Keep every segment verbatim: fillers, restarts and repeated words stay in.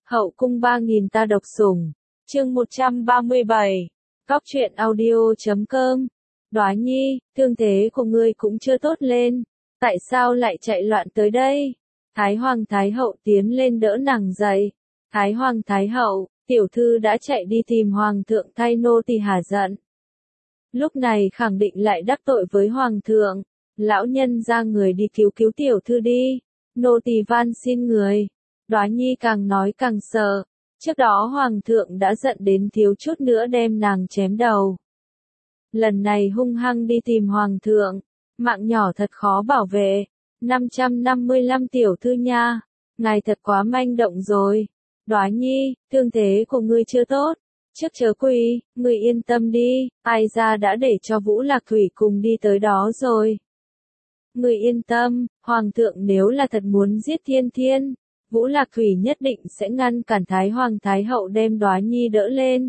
Hậu cung ba nghìn ta độc sủng, chương một trăm ba mươi bảy, Cóc truyện audio chấm com. Đoá Nhi, thương thế của ngươi cũng chưa tốt lên, tại sao lại chạy loạn tới đây? Thái Hoàng Thái Hậu tiến lên đỡ nàng dậy. Thái Hoàng Thái Hậu, tiểu thư đã chạy đi tìm Hoàng thượng thay nô tỳ hả giận. Lúc này khẳng định lại đắc tội với Hoàng thượng, lão nhân ra người đi cứu cứu tiểu thư đi, nô tỳ van xin người. Đoá Nhi càng nói càng sợ, trước đó Hoàng thượng đã giận đến thiếu chút nữa đem nàng chém đầu. Lần này hung hăng đi tìm Hoàng thượng, mạng nhỏ thật khó bảo vệ. năm trăm năm mươi lăm tiểu thư nha, ngài thật quá manh động rồi. Đoá Nhi, thương thế của ngươi chưa tốt, trước chớ quỳ, ngươi yên tâm đi, ai ra đã để cho Vũ Lạc Thủy cùng đi tới đó rồi. Ngươi yên tâm, Hoàng thượng nếu là thật muốn giết Thiên Thiên, Vũ Lạc Thủy nhất định sẽ ngăn cản Thái Hoàng Thái Hậu đem Đoá Nhi đỡ lên.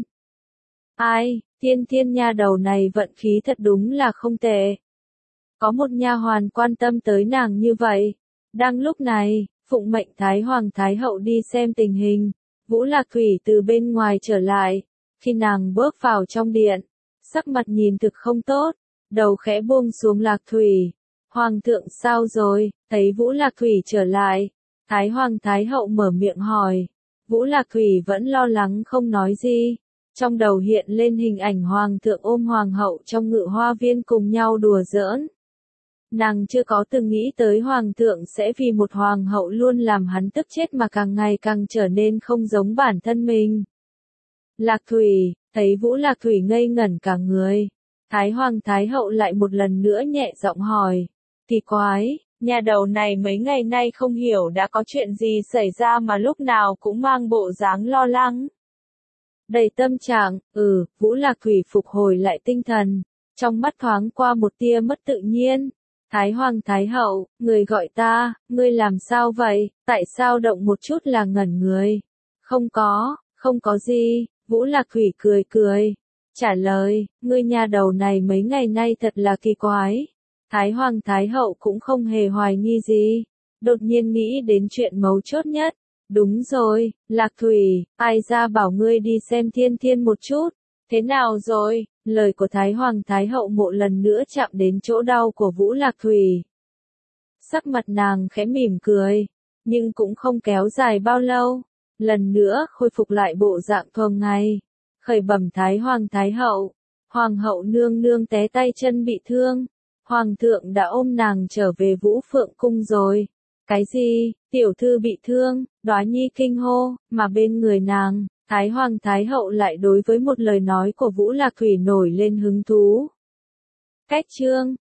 Ai, Thiên Thiên nha đầu này vận khí thật đúng là không tệ. Có một nha hoàn quan tâm tới nàng như vậy. Đang lúc này, phụng mệnh Thái Hoàng Thái Hậu đi xem tình hình, Vũ Lạc Thủy từ bên ngoài trở lại. Khi nàng bước vào trong điện, sắc mặt nhìn thực không tốt, đầu khẽ buông xuống. Lạc Thủy, Hoàng thượng sao rồi? Thấy Vũ Lạc Thủy trở lại, Thái Hoàng Thái Hậu mở miệng hỏi. Vũ Lạc Thủy vẫn lo lắng không nói gì. Trong đầu hiện lên hình ảnh Hoàng thượng ôm Hoàng hậu trong ngự hoa viên cùng nhau đùa giỡn. Nàng chưa có từng nghĩ tới Hoàng thượng sẽ vì một Hoàng hậu luôn làm hắn tức chết mà càng ngày càng trở nên không giống bản thân mình. Lạc Thủy, thấy Vũ Lạc Thủy ngây ngẩn cả người. Thái Hoàng Thái Hậu lại một lần nữa nhẹ giọng hỏi. Kỳ quái, nhà đầu này mấy ngày nay không hiểu đã có chuyện gì xảy ra mà lúc nào cũng mang bộ dáng lo lắng. Đầy tâm trạng, ừ, Vũ Lạc Thủy phục hồi lại tinh thần, trong mắt thoáng qua một tia mất tự nhiên. Thái Hoàng Thái Hậu, người gọi ta, ngươi làm sao vậy, tại sao động một chút là ngẩn người? Không có, không có gì, Vũ Lạc Thủy cười cười, trả lời, ngươi nhà đầu này mấy ngày nay thật là kỳ quái. Thái Hoàng Thái Hậu cũng không hề hoài nghi gì, đột nhiên nghĩ đến chuyện mấu chốt nhất. Đúng rồi, Lạc Thủy, ai ra bảo ngươi đi xem Thiên Thiên một chút, thế nào rồi? Lời của Thái Hoàng Thái Hậu một lần nữa chạm đến chỗ đau của Vũ Lạc Thủy. Sắc mặt nàng khẽ mỉm cười, nhưng cũng không kéo dài bao lâu, lần nữa khôi phục lại bộ dạng thường ngày. Khởi bẩm Thái Hoàng Thái Hậu, Hoàng hậu nương nương té tay chân bị thương, Hoàng thượng đã ôm nàng trở về Vũ Phượng cung rồi. Cái gì, tiểu thư bị thương? Đoá Nhi kinh hô, mà bên người nàng, Thái Hoàng Thái Hậu lại đối với một lời nói của Vũ Lạc Thủy nổi lên hứng thú. Cách chương